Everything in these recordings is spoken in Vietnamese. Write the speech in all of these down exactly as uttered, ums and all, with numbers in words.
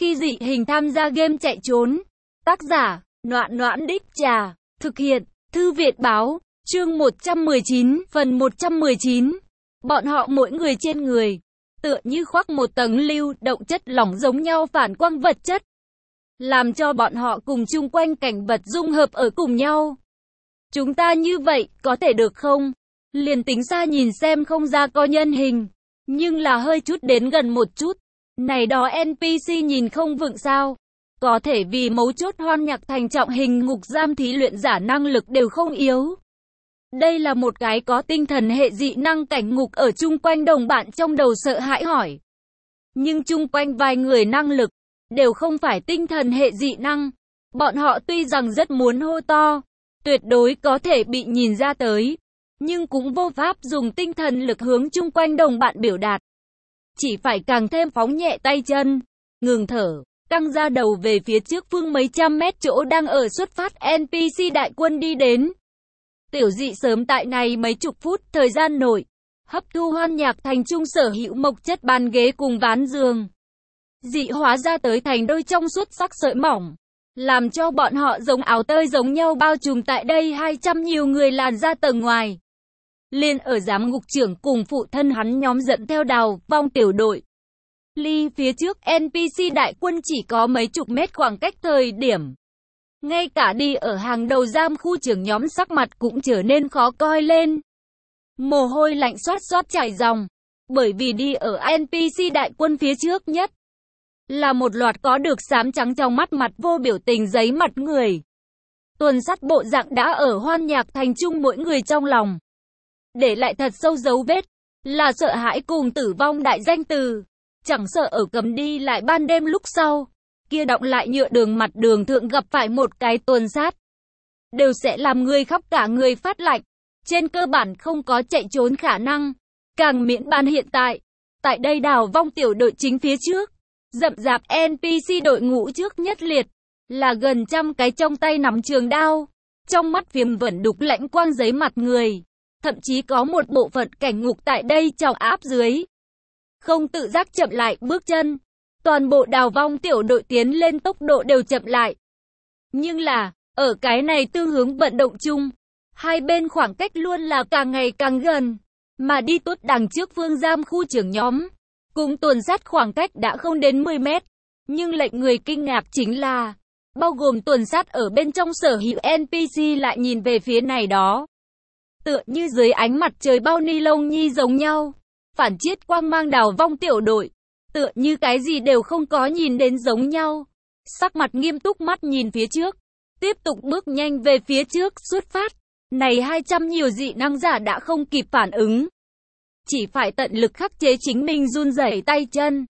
Khi dị hình tham gia game chạy trốn. Tác giả, Noãn Noãn Đích Trà. Thực hiện, Thư Viện Báo. Chương một trăm mười chín, phần một trăm mười chín. Bọn họ mỗi người trên người, tựa như khoác một tầng lưu động chất lỏng giống nhau phản quang vật chất, làm cho bọn họ cùng chung quanh cảnh vật dung hợp ở cùng nhau. Chúng ta như vậy, có thể được không? Liền tính xa nhìn xem không ra có nhân hình, nhưng là hơi chút đến gần một chút. Này đó en pê xê nhìn không vững sao? Có thể vì mấu chốt Hoan Nhạc Thành trọng hình ngục giam thí luyện giả năng lực đều không yếu. Đây là một cái có tinh thần hệ dị năng cảnh ngục ở chung quanh đồng bạn trong đầu sợ hãi hỏi. Nhưng chung quanh vài người năng lực, đều không phải tinh thần hệ dị năng. Bọn họ tuy rằng rất muốn hô to, tuyệt đối có thể bị nhìn ra tới, nhưng cũng vô pháp dùng tinh thần lực hướng chung quanh đồng bạn biểu đạt. Chỉ phải càng thêm phóng nhẹ tay chân, ngừng thở, căng ra đầu về phía trước phương mấy trăm mét chỗ đang ở xuất phát en pê xê đại quân đi đến. Tiểu dị sớm tại này mấy chục phút thời gian nội, hấp thu Hoan Nhạc Thành trung sở hữu mộc chất bàn ghế cùng ván giường. Dị hóa ra tới thành đôi trong suốt sắc sợi mỏng, làm cho bọn họ giống áo tơi giống nhau bao trùm tại đây hai trăm nhiều người làn ra tầng ngoài. Liên ở giám ngục trưởng cùng phụ thân hắn nhóm dẫn theo Đào Vong tiểu đội. Ly phía trước en pê xê đại quân chỉ có mấy chục mét khoảng cách thời điểm. Ngay cả đi ở hàng đầu giam khu trưởng nhóm sắc mặt cũng trở nên khó coi lên. Mồ hôi lạnh xoát xoát chảy ròng. Bởi vì đi ở en pê xê đại quân phía trước nhất là một loạt có được xám trắng trong mắt mặt vô biểu tình giấy mặt người. Tuần sắt bộ dạng đã ở Hoan Nhạc Thành chung mỗi người trong lòng. Để lại thật sâu dấu vết, là sợ hãi cùng tử vong đại danh từ. Chẳng sợ ở cấm đi lại ban đêm lúc sau, kia đọng lại nhựa đường mặt đường thượng gặp phải một cái tuần sát, đều sẽ làm người khóc cả người phát lạnh. Trên cơ bản không có chạy trốn khả năng. Càng miễn bàn hiện tại, tại đây Đào Vong tiểu đội chính phía trước, rậm rạp en pê xê đội ngũ trước nhất liệt, là gần trăm cái trong tay nắm trường đao, trong mắt phiếm vẫn đục lãnh quang giấy mặt người. Thậm chí có một bộ phận cảnh ngục tại đây trọng áp dưới, không tự giác chậm lại bước chân. Toàn bộ Đào Vong tiểu đội tiến lên tốc độ đều chậm lại. Nhưng là, ở cái này tương hướng vận động chung, hai bên khoảng cách luôn là càng ngày càng gần. Mà đi tốt đằng trước phương giam khu trưởng nhóm, cùng tuần sát khoảng cách đã không đến mười mét. Nhưng lệnh người kinh ngạc chính là, bao gồm tuần sát ở bên trong sở hữu en pê xê lại nhìn về phía này đó. Tựa như dưới ánh mặt trời bao ni lông nhi giống nhau, phản chiết quang mang Đào Vong tiểu đội, tựa như cái gì đều không có nhìn đến giống nhau. Sắc mặt nghiêm túc mắt nhìn phía trước, tiếp tục bước nhanh về phía trước xuất phát. Này hai trăm nhiều dị năng giả đã không kịp phản ứng, chỉ phải tận lực khắc chế chính mình run rẩy tay chân.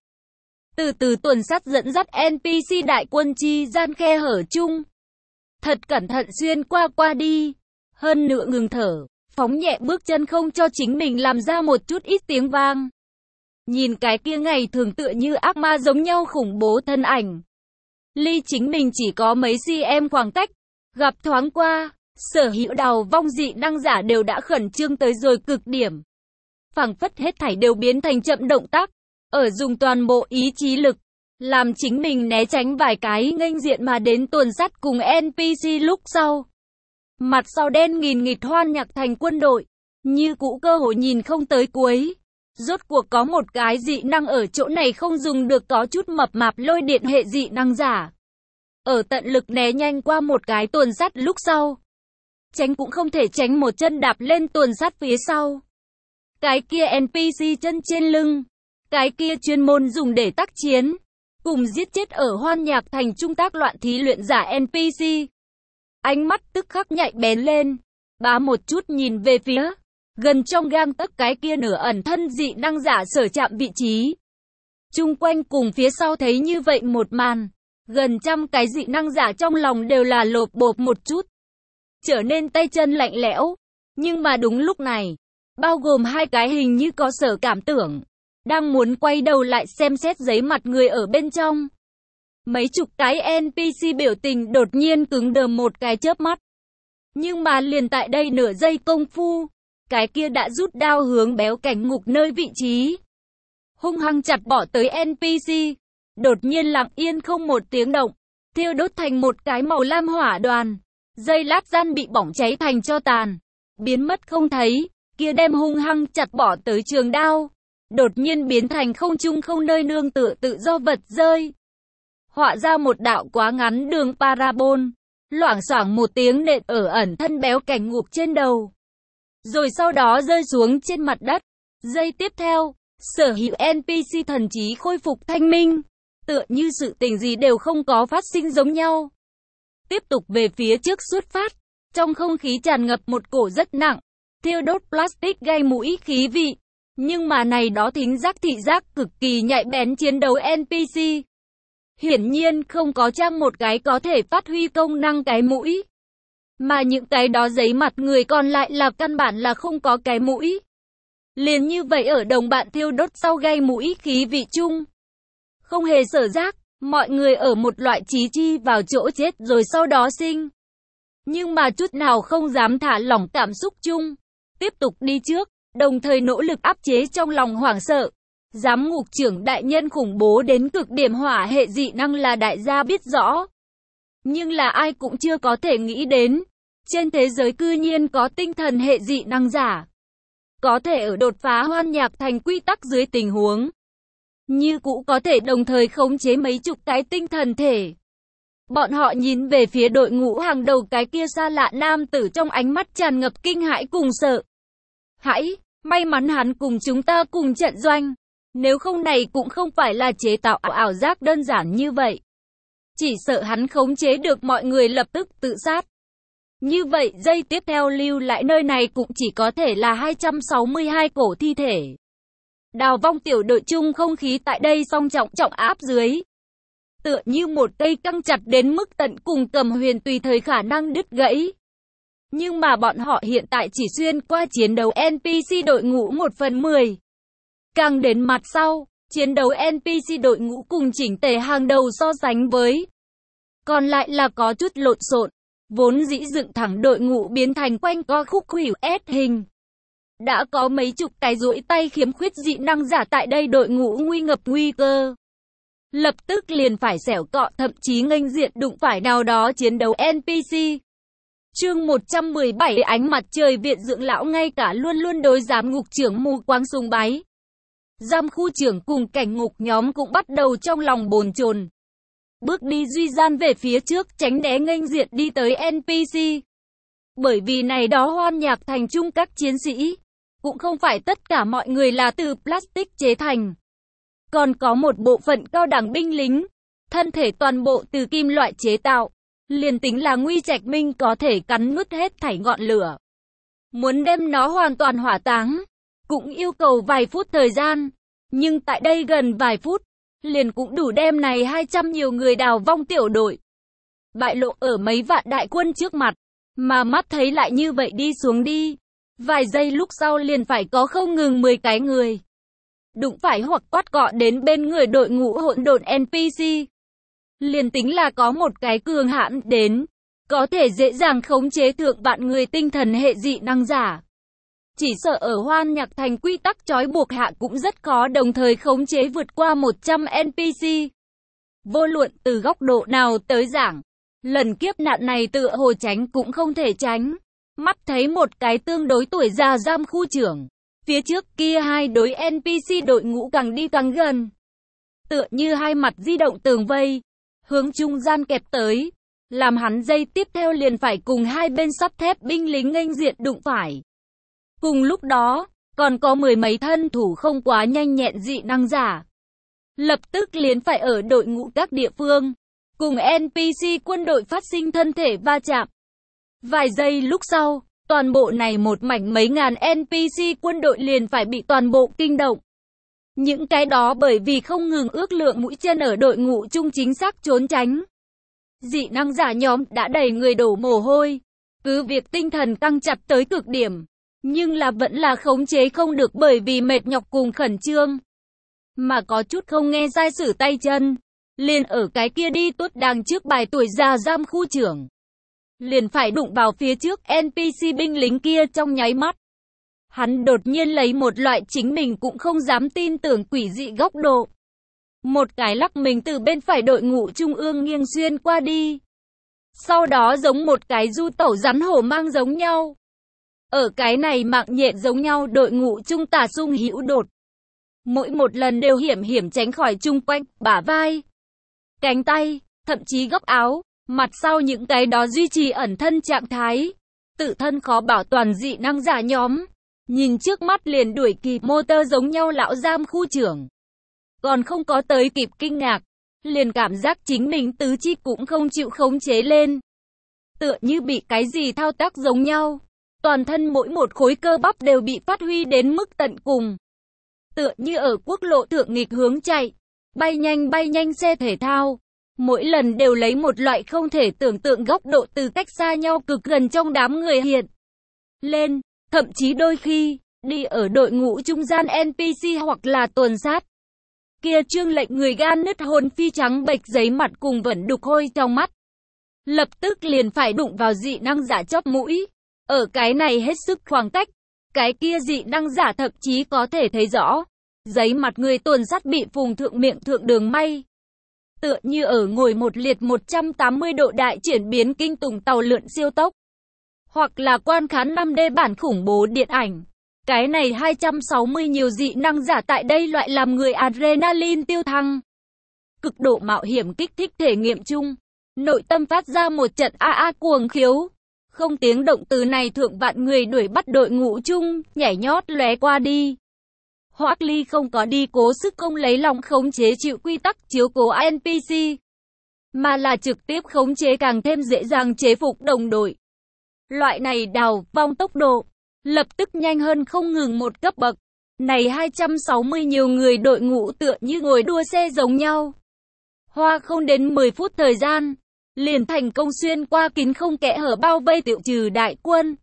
Từ từ tuần sát dẫn dắt en pê xê đại quân chi gian khe hở chung, thật cẩn thận xuyên qua qua đi. Hơn nữa ngừng thở, phóng nhẹ bước chân không cho chính mình làm ra một chút ít tiếng vang. Nhìn cái kia ngày thường tựa như ác ma giống nhau khủng bố thân ảnh, ly chính mình chỉ có mấy cm khoảng cách, gặp thoáng qua, sở hữu Đào Vong dị năng giả đều đã khẩn trương tới rồi cực điểm. Phảng phất hết thảy đều biến thành chậm động tác, ở dùng toàn bộ ý chí lực, làm chính mình né tránh vài cái nghênh diện mà đến tuần sát cùng en pê xê lúc sau. Mặt sau đen nghìn nghịt Hoan Nhạc Thành quân đội, như cũ cơ hội nhìn không tới cuối. Rốt cuộc có một cái dị năng ở chỗ này không dùng được có chút mập mạp lôi điện hệ dị năng giả. Ở tận lực né nhanh qua một cái tuần sát lúc sau. Tránh cũng không thể tránh một chân đạp lên tuần sát phía sau. Cái kia en pê xê chân trên lưng. Cái kia chuyên môn dùng để tác chiến, cùng giết chết ở Hoan Nhạc Thành trung tác loạn thí luyện giả en pê xê. Ánh mắt tức khắc nhạy bén lên, bá một chút nhìn về phía gần trong gang tấc cái kia nửa ẩn thân dị năng giả sở chạm vị trí. Chung quanh cùng phía sau thấy như vậy một màn, gần trăm cái dị năng giả trong lòng đều là lột bột một chút, trở nên tay chân lạnh lẽo. Nhưng mà đúng lúc này, bao gồm hai cái hình như có sở cảm tưởng, đang muốn quay đầu lại xem xét giấy mặt người ở bên trong. Mấy chục cái en pê xê biểu tình đột nhiên cứng đờ một cái chớp mắt. Nhưng mà liền tại đây nửa giây công phu, cái kia đã rút đao hướng béo cảnh ngục nơi vị trí, hung hăng chặt bỏ tới en pê xê. Đột nhiên lặng yên không một tiếng động, thiêu đốt thành một cái màu lam hỏa đoàn. Giây lát gian bị bỏng cháy thành tro tàn, biến mất không thấy. Kia đem hung hăng chặt bỏ tới trường đao, đột nhiên biến thành không trung không nơi nương tựa tự do vật rơi. Họa ra một đạo quá ngắn đường parabol, loảng xoảng một tiếng nện ở ẩn thân béo cảnh ngục trên đầu. Rồi sau đó rơi xuống trên mặt đất. Giây tiếp theo, sở hữu en pê xê thần trí khôi phục thanh minh, tựa như sự tình gì đều không có phát sinh giống nhau. Tiếp tục về phía trước xuất phát, trong không khí tràn ngập một cổ rất nặng, thiêu đốt plastic gây mũi khí vị. Nhưng mà này đó thính giác thị giác cực kỳ nhạy bén chiến đấu en pê xê. Hiển nhiên không có trang một cái có thể phát huy công năng cái mũi. Mà những cái đó giấy mặt người còn lại là căn bản là không có cái mũi. Liền như vậy ở đồng bạn thiêu đốt sau gây mũi khí vị chung. Không hề sở giác, mọi người ở một loại trí chi vào chỗ chết rồi sau đó sinh. Nhưng mà chút nào không dám thả lỏng cảm xúc chung. Tiếp tục đi trước, đồng thời nỗ lực áp chế trong lòng hoảng sợ. Giám ngục trưởng đại nhân khủng bố đến cực điểm hỏa hệ dị năng là đại gia biết rõ. Nhưng là ai cũng chưa có thể nghĩ đến. Trên thế giới cư nhiên có tinh thần hệ dị năng giả. Có thể ở đột phá hoan nhạc thành quy tắc dưới tình huống. Như cũ có thể đồng thời khống chế mấy chục cái tinh thần thể. Bọn họ nhìn về phía đội ngũ hàng đầu cái kia xa lạ nam tử trong ánh mắt tràn ngập kinh hãi cùng sợ. Hãy, may mắn hắn cùng chúng ta cùng trận doanh. Nếu không này cũng không phải là chế tạo ảo giác đơn giản như vậy. Chỉ sợ hắn khống chế được mọi người lập tức tự sát. Như vậy giây tiếp theo lưu lại nơi này cũng chỉ có thể là hai trăm sáu mươi hai cổ thi thể. Đào vong tiểu đội chung không khí tại đây song trọng trọng áp dưới. Tựa như một cây căng chặt đến mức tận cùng cầm huyền tùy thời khả năng đứt gãy. Nhưng mà bọn họ hiện tại chỉ xuyên qua chiến đấu en pê xê đội ngũ một phần mười. Càng đến mặt sau, chiến đấu en pê xê đội ngũ cùng chỉnh tề hàng đầu so sánh với. Còn lại là có chút lộn xộn, vốn dĩ dựng thẳng đội ngũ biến thành quanh co khúc khuỷu S hình. Đã có mấy chục cái duỗi tay khiếm khuyết dị năng giả tại đây đội ngũ nguy ngập nguy cơ. Lập tức liền phải xẻo cọ thậm chí nghênh diện đụng phải nào đó chiến đấu en pê xê. Chương một trăm mười bảy ánh mặt trời viện dưỡng lão ngay cả luôn luôn đối giám ngục trưởng mù quáng sùng bái. Giam khu trưởng cùng cảnh ngục nhóm cũng bắt đầu trong lòng bồn chồn. Bước đi duy gian về phía trước tránh né nghênh diện đi tới en pê xê. Bởi vì này đó hoan nhạc thành chung các chiến sĩ. Cũng không phải tất cả mọi người là từ plastic chế thành. Còn có một bộ phận cao đẳng binh lính. Thân thể toàn bộ từ kim loại chế tạo. Liền tính là Nguy Trạch Minh có thể cắn nuốt hết thảy ngọn lửa. Muốn đem nó hoàn toàn hỏa táng. Cũng yêu cầu vài phút thời gian. Nhưng tại đây gần vài phút. Liền cũng đủ đem này hai trăm nhiều người đào vong tiểu đội. Bại lộ ở mấy vạn đại quân trước mặt. Mà mắt thấy lại như vậy đi xuống đi. Vài giây lúc sau liền phải có không ngừng mười cái người. Đụng phải hoặc quát cọ đến bên người đội ngũ hỗn độn en pê xê. Liền tính là có một cái cường hãn đến. Có thể dễ dàng khống chế thượng vạn người tinh thần hệ dị năng giả. Chỉ sợ ở hoan nhạc thành quy tắc trói buộc hạ cũng rất khó đồng thời khống chế vượt qua một trăm en pê xê. Vô luận từ góc độ nào tới giảng. Lần kiếp nạn này tựa hồ tránh cũng không thể tránh. Mắt thấy một cái tương đối tuổi già giam khu trưởng. Phía trước kia hai đối en pê xê đội ngũ càng đi càng gần. Tựa như hai mặt di động tường vây. Hướng trung gian kẹp tới. Làm hắn dây tiếp theo liền phải cùng hai bên sắt thép binh lính nghênh diện đụng phải. Cùng lúc đó, còn có mười mấy thân thủ không quá nhanh nhẹn dị năng giả. Lập tức liền phải ở đội ngũ các địa phương. Cùng en pê xê quân đội phát sinh thân thể va chạm. Vài giây lúc sau, toàn bộ này một mảnh mấy ngàn en pê xê quân đội liền phải bị toàn bộ kinh động. Những cái đó bởi vì không ngừng ước lượng mũi chân ở đội ngũ chung chính xác trốn tránh. Dị năng giả nhóm đã đầy người đổ mồ hôi. Cứ việc tinh thần căng chặt tới cực điểm. Nhưng là vẫn là khống chế không được bởi vì mệt nhọc cùng khẩn trương. Mà có chút không nghe sai sử tay chân. Liền ở cái kia đi tốt đang trước bài tuổi già giam khu trưởng. Liền phải đụng vào phía trước en pê xê binh lính kia trong nháy mắt. Hắn đột nhiên lấy một loại chính mình cũng không dám tin tưởng quỷ dị góc độ. Một cái lắc mình từ bên phải đội ngũ trung ương nghiêng xuyên qua đi. Sau đó giống một cái du tẩu rắn hổ mang giống nhau. Ở cái này mạng nhện giống nhau đội ngũ trung tả xung hữu đột. Mỗi một lần đều hiểm hiểm tránh khỏi chung quanh, bả vai, cánh tay, thậm chí góc áo, mặt sau những cái đó duy trì ẩn thân trạng thái. Tự thân khó bảo toàn dị năng giả nhóm. Nhìn trước mắt liền đuổi kịp motor giống nhau lão giam khu trưởng. Còn không có tới kịp kinh ngạc. Liền cảm giác chính mình tứ chi cũng không chịu khống chế lên. Tựa như bị cái gì thao tác giống nhau. Toàn thân mỗi một khối cơ bắp đều bị phát huy đến mức tận cùng. Tựa như ở quốc lộ thượng nghịch hướng chạy. Bay nhanh bay nhanh xe thể thao. Mỗi lần đều lấy một loại không thể tưởng tượng góc độ từ cách xa nhau cực gần trong đám người hiện lên. Thậm chí đôi khi, đi ở đội ngũ trung gian en pê xê hoặc là tuần sát. Kia trương lệnh người gan nứt hồn phi trắng bệch giấy mặt cùng vẫn đục hôi trong mắt. Lập tức liền phải đụng vào dị năng giả chóp mũi. Ở cái này hết sức khoảng cách. Cái kia dị năng giả thậm chí có thể thấy rõ. Giấy mặt người tuần sát bị phùng thượng miệng thượng đường may. Tựa như ở ngồi một liệt một trăm tám mươi độ đại chuyển biến kinh tủng tàu lượn siêu tốc. Hoặc là quan khán năm D bản khủng bố điện ảnh. Cái này hai trăm sáu mươi nhiều dị năng giả tại đây loại làm người adrenaline tiêu thăng. Cực độ mạo hiểm kích thích thể nghiệm chung. Nội tâm phát ra một trận a a cuồng khiếu. Không tiếng động từ này thượng vạn người đuổi bắt đội ngũ chung, nhảy nhót lóe qua đi. Hoắc Ly không có đi cố sức không lấy lòng khống chế chịu quy tắc chiếu cố en pê xê. Mà là trực tiếp khống chế càng thêm dễ dàng chế phục đồng đội. Loại này đào vong tốc độ. Lập tức nhanh hơn không ngừng một cấp bậc. Này hai trăm sáu mươi nhiều người đội ngũ tựa như ngồi đua xe giống nhau. Hoa không đến mười phút thời gian. Liền thành công xuyên qua kín không kẽ hở bao vây tiêu trừ đại quân.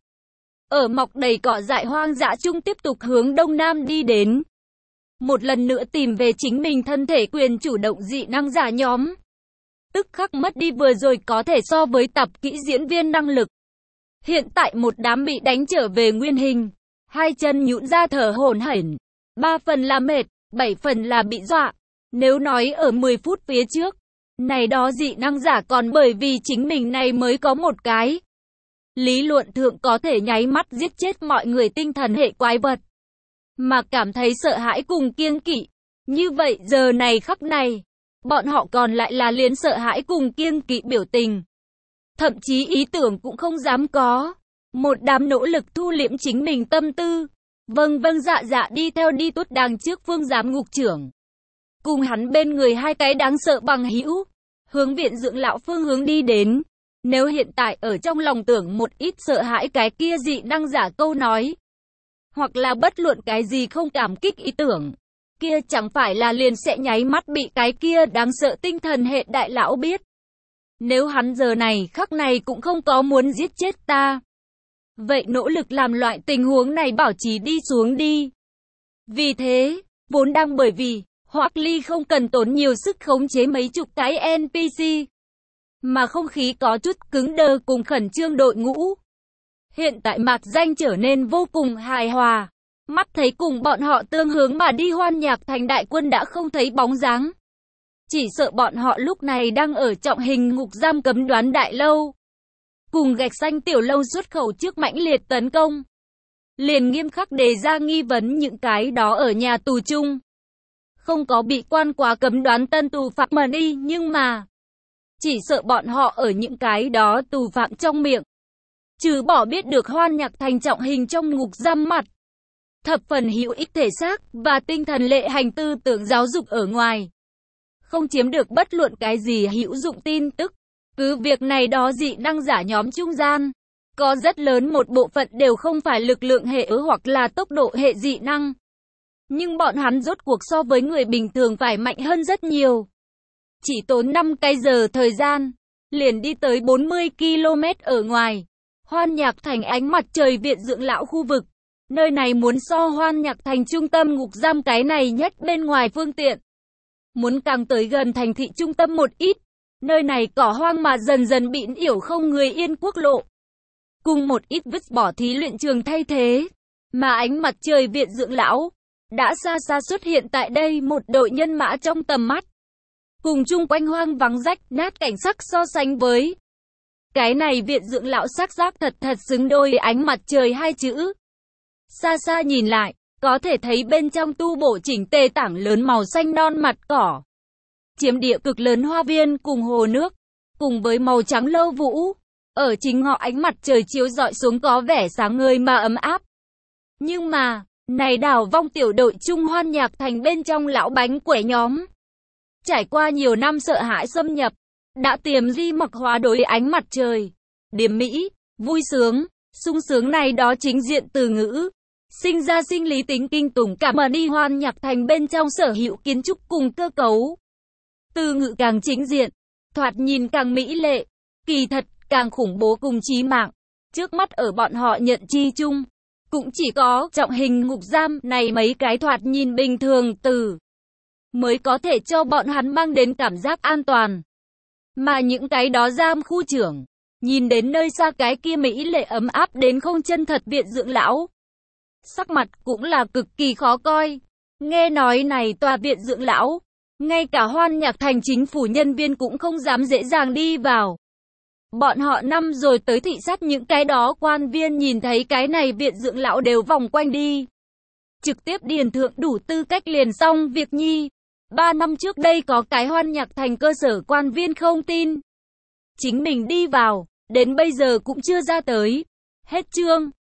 Ở mọc đầy cỏ dại hoang dã chung tiếp tục hướng đông nam đi đến. Một lần nữa tìm về chính mình thân thể quyền chủ động dị năng giả nhóm. Tức khắc mất đi vừa rồi có thể so với tập kỹ diễn viên năng lực. Hiện tại một đám bị đánh trở về nguyên hình. Hai chân nhũn ra thở hổn hển. Ba phần là mệt, bảy phần là bị dọa. Nếu nói ở mười phút phía trước. Này đó dị năng giả còn bởi vì chính mình này mới có một cái. Lý luận thượng có thể nháy mắt giết chết mọi người tinh thần hệ quái vật. Mà cảm thấy sợ hãi cùng kiêng kỵ. Như vậy giờ này khắc này. Bọn họ còn lại là liền sợ hãi cùng kiêng kỵ biểu tình. Thậm chí ý tưởng cũng không dám có. Một đám nỗ lực thu liễm chính mình tâm tư. Vâng vâng dạ dạ đi theo đi tuốt đằng trước phương giám ngục trưởng. Cùng hắn bên người hai cái đáng sợ bằng hữu. Hướng viện dưỡng lão phương hướng đi đến. Nếu hiện tại ở trong lòng tưởng một ít sợ hãi cái kia dị năng giả câu nói. Hoặc là bất luận cái gì không cảm kích ý tưởng. Kia chẳng phải là liền sẽ nháy mắt bị cái kia đáng sợ tinh thần hệ đại lão biết. Nếu hắn giờ này khắc này cũng không có muốn giết chết ta. Vậy nỗ lực làm loại tình huống này bảo trì đi xuống đi. Vì thế, vốn đang bởi vì Hoắc Ly không cần tốn nhiều sức khống chế mấy chục cái en pê xê. Mà không khí có chút cứng đơ cùng khẩn trương đội ngũ. Hiện tại mạc danh trở nên vô cùng hài hòa. Mắt thấy cùng bọn họ tương hướng mà đi Hoan Nhạc Thành đại quân đã không thấy bóng dáng. Chỉ sợ bọn họ lúc này đang ở trọng hình ngục giam cấm đoán đại lâu. Cùng gạch xanh tiểu lâu xuất khẩu trước mãnh liệt tấn công. Liền nghiêm khắc đề ra nghi vấn những cái đó ở nhà tù chung. Không có bị quan quá cấm đoán tân tù phạm mà đi nhưng mà. Chỉ sợ bọn họ ở những cái đó tù phạm trong miệng. Trừ bỏ biết được Hoan Nhạc Thành trọng hình trong ngục giam mặt. Thập phần hữu ích thể xác và tinh thần lệ hành tư tưởng giáo dục ở ngoài. Không chiếm được bất luận cái gì hữu dụng tin tức. Cứ việc này đó dị năng giả nhóm trung gian. Có rất lớn một bộ phận đều không phải lực lượng hệ ứ hoặc là tốc độ hệ dị năng. Nhưng bọn hắn rốt cuộc so với người bình thường phải mạnh hơn rất nhiều. Chỉ tốn năm cái giờ thời gian. Liền đi tới bốn mươi ki lô mét ở ngoài. Hoan Nhạc Thành ánh mặt trời viện dưỡng lão khu vực. Nơi này muốn so Hoan Nhạc Thành trung tâm ngục giam cái này nhất bên ngoài phương tiện. Muốn càng tới gần thành thị trung tâm một ít. Nơi này cỏ hoang mà dần dần bị yểu không người yên quốc lộ. Cùng một ít vứt bỏ thí luyện trường thay thế. Mà ánh mặt trời viện dưỡng lão. đã xa xa xuất hiện tại đây một đội nhân mã trong tầm mắt. Cùng chung quanh hoang vắng rách nát cảnh sắc so sánh với cái này viện dưỡng lão sắc giác thật thật xứng đôi ánh mặt trời hai chữ. Xa xa nhìn lại, có thể thấy bên trong tu bổ chỉnh tề tảng lớn màu xanh non mặt cỏ. Chiếm địa cực lớn hoa viên cùng hồ nước, cùng với màu trắng lâu vũ. Ở chính ngọ ánh mặt trời chiếu rọi xuống có vẻ sáng ngời mà ấm áp. Nhưng mà, này đảo vong tiểu đội Trung Hoan Nhạc Thành bên trong lão bánh quẩy nhóm. Trải qua nhiều năm sợ hãi xâm nhập, đã tiềm di mặc hóa đối ánh mặt trời. Điểm mỹ, vui sướng, sung sướng này đó chính diện từ ngữ. Sinh ra sinh lý tính kinh tủng cảm ơn đi Hoan Nhạc Thành bên trong sở hữu kiến trúc cùng cơ cấu. Từ ngữ càng chính diện, thoạt nhìn càng mỹ lệ, kỳ thật càng khủng bố cùng chí mạng. Trước mắt ở bọn họ nhận chi chung, cũng chỉ có trọng hình ngục giam này mấy cái thoạt nhìn bình thường từ mới có thể cho bọn hắn mang đến cảm giác an toàn. Mà những cái đó giam khu trưởng, nhìn đến nơi xa cái kia mỹ lệ ấm áp đến không chân thật viện dưỡng lão. Sắc mặt cũng là cực kỳ khó coi. Nghe nói này tòa viện dưỡng lão, ngay cả Hoan Nhạc Thành chính phủ nhân viên cũng không dám dễ dàng đi vào. Bọn họ năm rồi tới thị sát những cái đó quan viên nhìn thấy cái này viện dưỡng lão đều vòng quanh đi. Trực tiếp điền thượng đủ tư cách liền xong việc nhi. Ba năm trước đây có cái Hoan Nhạc Thành cơ sở quan viên không tin. Chính mình đi vào, đến bây giờ cũng chưa ra tới. Hết chương.